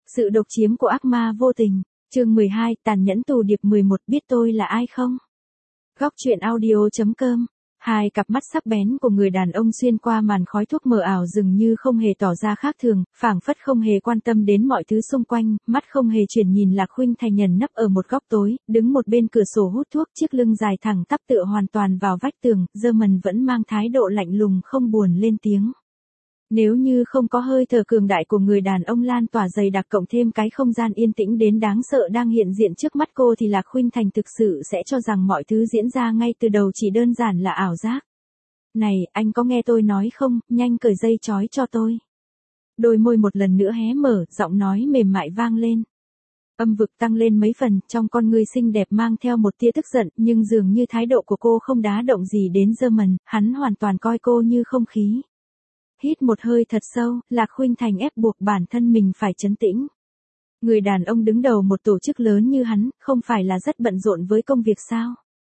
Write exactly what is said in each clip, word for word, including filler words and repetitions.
Sự độc chiếm của ác ma vô tình. Chương mười hai, tàn nhẫn tù điệp mười một, biết tôi là ai không? Góc truyện audio chấm com. Hai cặp mắt sắc bén của người đàn ông xuyên qua màn khói thuốc mờ ảo dường như không hề tỏ ra khác thường, phảng phất không hề quan tâm đến mọi thứ xung quanh, mắt không hề chuyển nhìn Lạc Khuynh Thành nhần nấp ở một góc tối, đứng một bên cửa sổ hút thuốc, chiếc lưng dài thẳng tắp tựa hoàn toàn vào vách tường, German vẫn mang thái độ lạnh lùng không buồn lên tiếng. Nếu như không có hơi thở cường đại của người đàn ông lan tỏa dày đặc cộng thêm cái không gian yên tĩnh đến đáng sợ đang hiện diện trước mắt cô thì Lạc Khuynh Thành thực sự sẽ cho rằng mọi thứ diễn ra ngay từ đầu chỉ đơn giản là ảo giác. Này, anh có nghe tôi nói không, nhanh cởi dây trói cho tôi. Đôi môi một lần nữa hé mở, giọng nói mềm mại vang lên. Âm vực tăng lên mấy phần, trong con ngươi xinh đẹp mang theo một tia tức giận, nhưng dường như thái độ của cô không đá động gì đến German, hắn hoàn toàn coi cô như không khí. Hít một hơi thật sâu, Lạc Khuynh Thành ép buộc bản thân mình phải trấn tĩnh. Người đàn ông đứng đầu một tổ chức lớn như hắn, không phải là rất bận rộn với công việc sao?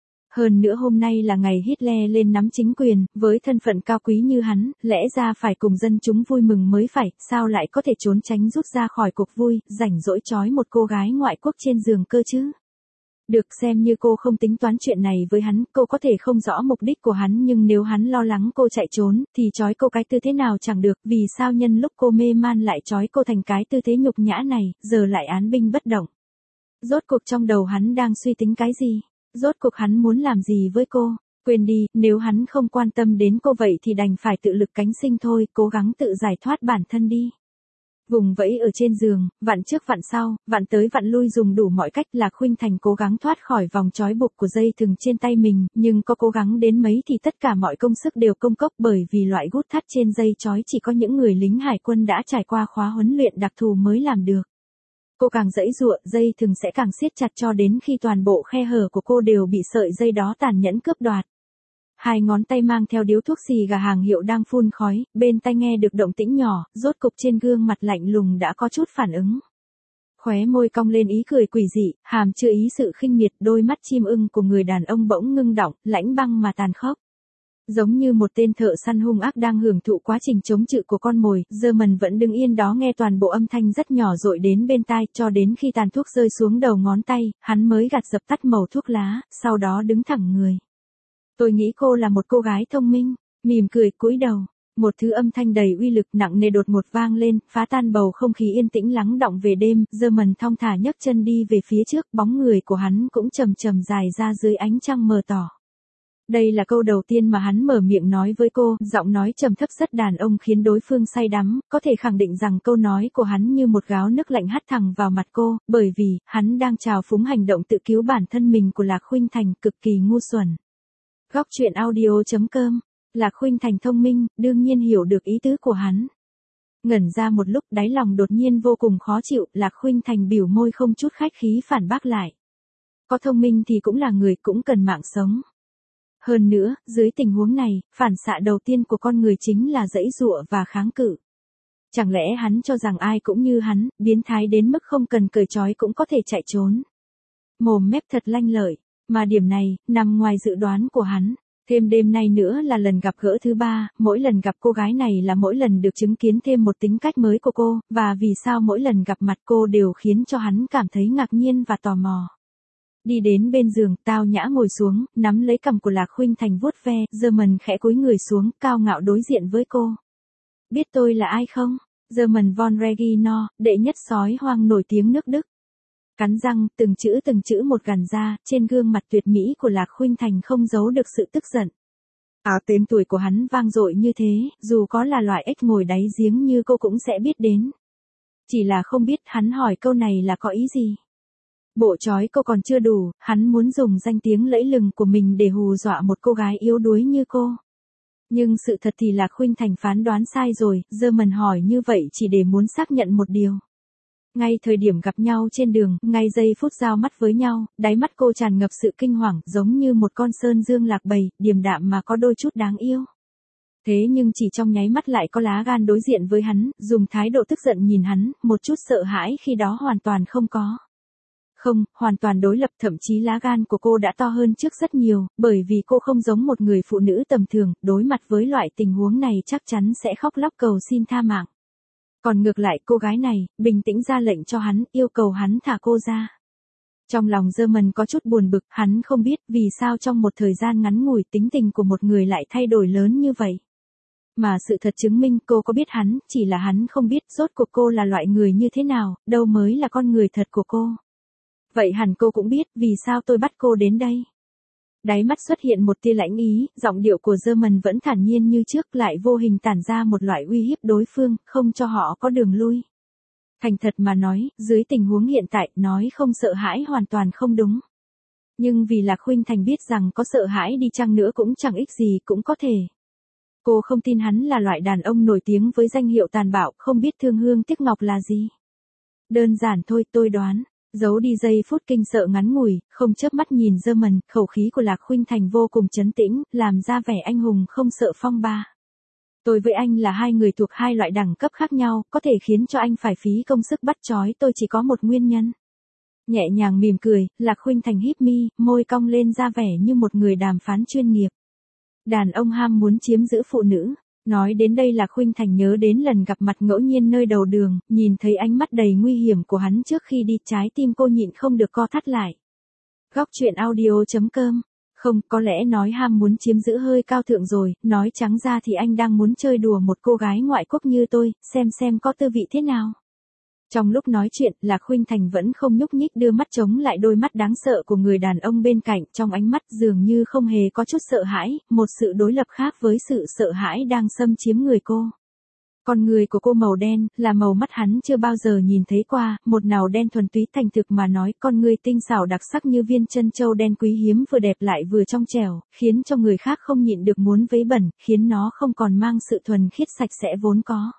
Hơn nữa hôm nay là ngày Hitler lên nắm chính quyền, với thân phận cao quý như hắn, lẽ ra phải cùng dân chúng vui mừng mới phải, sao lại có thể trốn tránh rút ra khỏi cuộc vui, rảnh rỗi trói một cô gái ngoại quốc trên giường cơ chứ? Được, xem như cô không tính toán chuyện này với hắn, cô có thể không rõ mục đích của hắn nhưng nếu hắn lo lắng cô chạy trốn, thì trói cô cái tư thế nào chẳng được, vì sao nhân lúc cô mê man lại trói cô thành cái tư thế nhục nhã này, giờ lại án binh bất động. Rốt cuộc trong đầu hắn đang suy tính cái gì? Rốt cuộc hắn muốn làm gì với cô? Quên đi, nếu hắn không quan tâm đến cô vậy thì đành phải tự lực cánh sinh thôi, cố gắng tự giải thoát bản thân đi. Vùng vẫy ở trên giường, vặn trước vặn sau, vặn tới vặn lui dùng đủ mọi cách. Lạc Khuynh Thành cố gắng thoát khỏi vòng trói buộc của dây thừng trên tay mình, nhưng có cố gắng đến mấy thì tất cả mọi công sức đều công cốc bởi vì loại gút thắt trên dây trói chỉ có những người lính hải quân đã trải qua khóa huấn luyện đặc thù mới làm được. Cô càng giãy giụa, dây thừng sẽ càng siết chặt cho đến khi toàn bộ khe hở của cô đều bị sợi dây đó tàn nhẫn cướp đoạt. Hai ngón tay mang theo điếu thuốc xì gà hàng hiệu đang phun khói, bên tai nghe được động tĩnh nhỏ, rốt cục trên gương mặt lạnh lùng đã có chút phản ứng. Khóe môi cong lên ý cười quỷ dị, hàm chứa ý sự khinh miệt, đôi mắt chim ưng của người đàn ông bỗng ngưng đọng, lãnh băng mà tàn khốc. Giống như một tên thợ săn hung ác đang hưởng thụ quá trình chống cự của con mồi, German vẫn đứng yên đó nghe toàn bộ âm thanh rất nhỏ dội đến bên tai, cho đến khi tàn thuốc rơi xuống đầu ngón tay, hắn mới gạt dập tắt mẩu thuốc lá, sau đó đứng thẳng người. Tôi nghĩ cô là một cô gái thông minh, mỉm cười cúi đầu, một thứ âm thanh đầy uy lực nặng nề đột ngột vang lên, phá tan bầu không khí yên tĩnh lắng đọng về đêm, German thong thả nhấc chân đi về phía trước, bóng người của hắn cũng chậm chậm dài ra dưới ánh trăng mờ tỏ. Đây là câu đầu tiên mà hắn mở miệng nói với cô, giọng nói trầm thấp rất đàn ông khiến đối phương say đắm, có thể khẳng định rằng câu nói của hắn như một gáo nước lạnh hắt thẳng vào mặt cô, bởi vì, hắn đang trào phúng hành động tự cứu bản thân mình của Lạc Khuynh Thành, cực kỳ ngu xuẩn. Góc truyện audio chấm com. Lạc Khuynh Thành thông minh, đương nhiên hiểu được ý tứ của hắn. Ngẩn ra một lúc, đáy lòng đột nhiên vô cùng khó chịu, Lạc Khuynh Thành biểu môi không chút khách khí phản bác lại. Có thông minh thì cũng là người, cũng cần mạng sống. Hơn nữa, dưới tình huống này, phản xạ đầu tiên của con người chính là giãy giụa và kháng cự. Chẳng lẽ hắn cho rằng ai cũng như hắn, biến thái đến mức không cần cởi trói cũng có thể chạy trốn. Mồm mép thật lanh lợi. Mà điểm này, nằm ngoài dự đoán của hắn. Thêm đêm nay nữa là lần gặp gỡ thứ ba, mỗi lần gặp cô gái này là mỗi lần được chứng kiến thêm một tính cách mới của cô, và vì sao mỗi lần gặp mặt cô đều khiến cho hắn cảm thấy ngạc nhiên và tò mò. Đi đến bên giường, tao nhã ngồi xuống, nắm lấy cằm của Lạc Khuynh Thành vuốt ve, German khẽ cúi người xuống, cao ngạo đối diện với cô. Biết tôi là ai không? German von Regino, đệ nhất sói hoang nổi tiếng nước Đức. Cắn răng, từng chữ từng chữ một gằn ra, trên gương mặt tuyệt mỹ của Lạc Khuynh Thành không giấu được sự tức giận. À, tên tuổi của hắn vang dội như thế, dù có là loại ếch ngồi đáy giếng như cô cũng sẽ biết đến. Chỉ là không biết hắn hỏi câu này là có ý gì. Bộ trói cô còn chưa đủ, hắn muốn dùng danh tiếng lẫy lừng của mình để hù dọa một cô gái yếu đuối như cô. Nhưng sự thật thì Lạc Khuynh Thành phán đoán sai rồi, German hỏi như vậy chỉ để muốn xác nhận một điều. Ngay thời điểm gặp nhau trên đường, ngay giây phút giao mắt với nhau, đáy mắt cô tràn ngập sự kinh hoàng, giống như một con sơn dương lạc bầy, điềm đạm mà có đôi chút đáng yêu. Thế nhưng chỉ trong nháy mắt lại có lá gan đối diện với hắn, dùng thái độ tức giận nhìn hắn, một chút sợ hãi khi đó hoàn toàn không có. Không, hoàn toàn đối lập, thậm chí lá gan của cô đã to hơn trước rất nhiều, bởi vì cô không giống một người phụ nữ tầm thường, đối mặt với loại tình huống này chắc chắn sẽ khóc lóc cầu xin tha mạng. Còn ngược lại cô gái này, bình tĩnh ra lệnh cho hắn, yêu cầu hắn thả cô ra. Trong lòng German có chút buồn bực, hắn không biết vì sao trong một thời gian ngắn ngủi tính tình của một người lại thay đổi lớn như vậy. Mà sự thật chứng minh cô có biết hắn, chỉ là hắn không biết rốt cuộc cô là loại người như thế nào, đâu mới là con người thật của cô. Vậy hẳn cô cũng biết vì sao tôi bắt cô đến đây. Đáy mắt xuất hiện một tia lãnh ý, giọng điệu của German vẫn thản nhiên như trước, lại vô hình tản ra một loại uy hiếp đối phương, không cho họ có đường lui. Thành thật mà nói, dưới tình huống hiện tại, nói không sợ hãi hoàn toàn không đúng. Nhưng vì Lạc Khuynh Thành biết rằng có sợ hãi đi chăng nữa cũng chẳng ích gì, cũng có thể. Cô không tin hắn là loại đàn ông nổi tiếng với danh hiệu tàn bạo, không biết thương hương tiếc ngọc là gì. Đơn giản thôi, tôi đoán. Giấu đi giây phút kinh sợ ngắn ngủi, không chớp mắt nhìn German, khẩu khí của Lạc Khuynh Thành vô cùng trấn tĩnh, làm ra vẻ anh hùng không sợ phong ba. Tôi với anh là hai người thuộc hai loại đẳng cấp khác nhau, có thể khiến cho anh phải phí công sức bắt trói tôi chỉ có một nguyên nhân. Nhẹ nhàng mỉm cười, Lạc Khuynh Thành híp mi, môi cong lên ra vẻ như một người đàm phán chuyên nghiệp. Đàn ông ham muốn chiếm giữ phụ nữ. Nói đến đây Lạc Khuynh Thành nhớ đến lần gặp mặt ngẫu nhiên nơi đầu đường, nhìn thấy ánh mắt đầy nguy hiểm của hắn trước khi đi, trái tim cô nhịn không được co thắt lại. Góc truyện audio chấm com. Không, có lẽ nói ham muốn chiếm giữ hơi cao thượng rồi, nói trắng ra thì anh đang muốn chơi đùa một cô gái ngoại quốc như tôi, xem xem có tư vị thế nào. Trong lúc nói chuyện, Lạc Khuynh Thành vẫn không nhúc nhích, đưa mắt chống lại đôi mắt đáng sợ của người đàn ông bên cạnh, trong ánh mắt dường như không hề có chút sợ hãi, một sự đối lập khác với sự sợ hãi đang xâm chiếm người cô. Con người của cô màu đen, là màu mắt hắn chưa bao giờ nhìn thấy qua, một màu đen thuần túy, thành thực mà nói, con người tinh xảo đặc sắc như viên chân châu đen quý hiếm, vừa đẹp lại vừa trong trẻo, khiến cho người khác không nhịn được muốn vấy bẩn, khiến nó không còn mang sự thuần khiết sạch sẽ vốn có.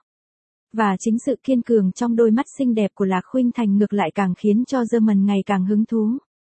Và chính sự kiên cường trong đôi mắt xinh đẹp của Lạc Khuynh Thành ngược lại càng khiến cho German ngày càng hứng thú.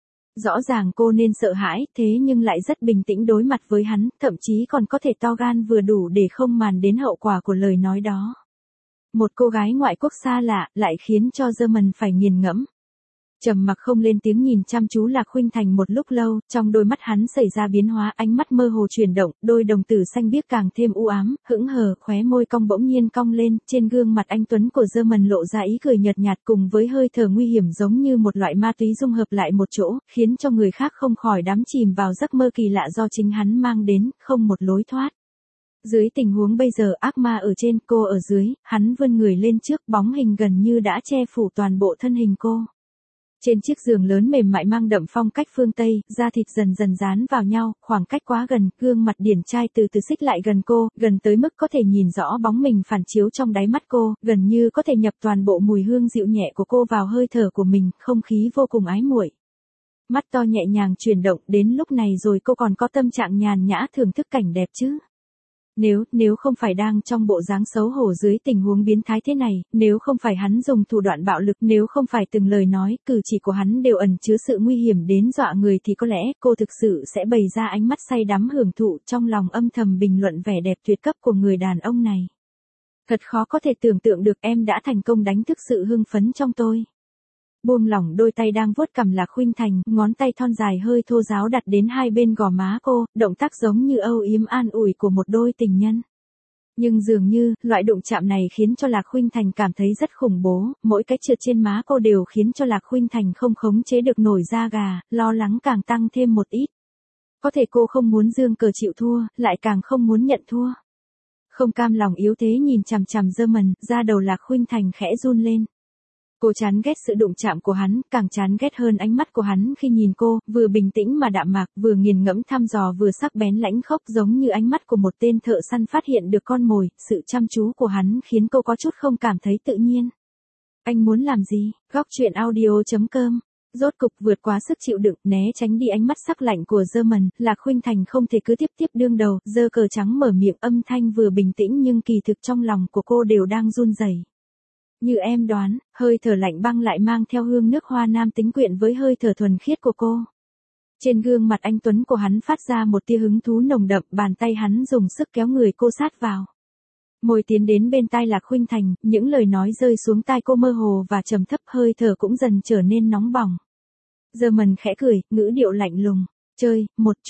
Rõ ràng cô nên sợ hãi, thế nhưng lại rất bình tĩnh đối mặt với hắn, thậm chí còn có thể to gan vừa đủ để không màng đến hậu quả của lời nói đó. Một cô gái ngoại quốc xa lạ, lại khiến cho German phải nghiền ngẫm. Trầm mặc không lên tiếng nhìn chăm chú Lạc Khuynh Thành một lúc lâu, trong đôi mắt hắn xảy ra biến hóa, ánh mắt mơ hồ chuyển động, đôi đồng tử xanh biếc càng thêm u ám, hững hờ, khóe môi cong bỗng nhiên cong lên, trên gương mặt anh tuấn của German lộ ra ý cười nhợt nhạt cùng với hơi thở nguy hiểm giống như một loại ma túy dung hợp lại một chỗ, khiến cho người khác không khỏi đắm chìm vào giấc mơ kỳ lạ do chính hắn mang đến, không một lối thoát. Dưới tình huống bây giờ ác ma ở trên, cô ở dưới, hắn vươn người lên trước, bóng hình gần như đã che phủ toàn bộ thân hình cô. Trên chiếc giường lớn mềm mại mang đậm phong cách phương Tây, da thịt dần dần dán vào nhau, khoảng cách quá gần, gương mặt điển trai từ từ xích lại gần cô, gần tới mức có thể nhìn rõ bóng mình phản chiếu trong đáy mắt cô, gần như có thể nhập toàn bộ mùi hương dịu nhẹ của cô vào hơi thở của mình, không khí vô cùng ái muội. Mắt to nhẹ nhàng chuyển động, đến lúc này rồi cô còn có tâm trạng nhàn nhã thưởng thức cảnh đẹp chứ. Nếu, nếu không phải đang trong bộ dáng xấu hổ dưới tình huống biến thái thế này, nếu không phải hắn dùng thủ đoạn bạo lực, nếu không phải từng lời nói, cử chỉ của hắn đều ẩn chứa sự nguy hiểm đến dọa người thì có lẽ cô thực sự sẽ bày ra ánh mắt say đắm hưởng thụ, trong lòng âm thầm bình luận vẻ đẹp tuyệt cấp của người đàn ông này. Thật khó có thể tưởng tượng được em đã thành công đánh thức sự hưng phấn trong tôi. Buông lỏng đôi tay đang vuốt cằm Lạc Khuynh Thành, ngón tay thon dài hơi thô ráo đặt đến hai bên gò má cô, động tác giống như âu yếm an ủi của một đôi tình nhân. Nhưng dường như, loại đụng chạm này khiến cho Lạc Khuynh Thành cảm thấy rất khủng bố, mỗi cái trượt trên má cô đều khiến cho Lạc Khuynh Thành không khống chế được nổi da gà, lo lắng càng tăng thêm một ít. Có thể cô không muốn giương cờ chịu thua, lại càng không muốn nhận thua. Không cam lòng yếu thế nhìn chằm chằm German, da đầu Lạc Khuynh Thành khẽ run lên. Cô chán ghét sự đụng chạm của hắn, càng chán ghét hơn ánh mắt của hắn khi nhìn cô, vừa bình tĩnh mà đạm mạc, vừa nghiền ngẫm thăm dò vừa sắc bén lãnh khốc giống như ánh mắt của một tên thợ săn phát hiện được con mồi, sự chăm chú của hắn khiến cô có chút không cảm thấy tự nhiên. Anh muốn làm gì? Góc truyện audio chấm com. Rốt cục vượt quá sức chịu đựng, né tránh đi ánh mắt sắc lạnh của German, Lạc Khuynh Thành không thể cứ tiếp tiếp đương đầu, giơ cờ trắng mở miệng, âm thanh vừa bình tĩnh nhưng kỳ thực trong lòng của cô đều đang run rẩy. Như em đoán, hơi thở lạnh băng lại mang theo hương nước hoa nam tính quyện với hơi thở thuần khiết của cô. Trên gương mặt anh tuấn của hắn phát ra một tia hứng thú nồng đậm, bàn tay hắn dùng sức kéo người cô sát vào. Môi tiến đến bên tai Lạc Khuynh Thành, những lời nói rơi xuống tai cô mơ hồ và trầm thấp, hơi thở cũng dần trở nên nóng bỏng. German khẽ cười, ngữ điệu lạnh lùng, chơi, một chút.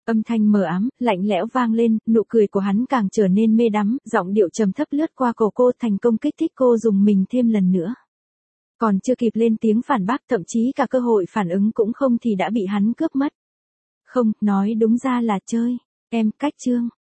Âm thanh mờ ám, lạnh lẽo vang lên, nụ cười của hắn càng trở nên mê đắm, giọng điệu trầm thấp lướt qua cổ cô thành công kích thích cô dùng mình thêm lần nữa. Còn chưa kịp lên tiếng phản bác, thậm chí cả cơ hội phản ứng cũng không thì đã bị hắn cướp mất. Không, nói đúng ra là chơi. Em, cách chương.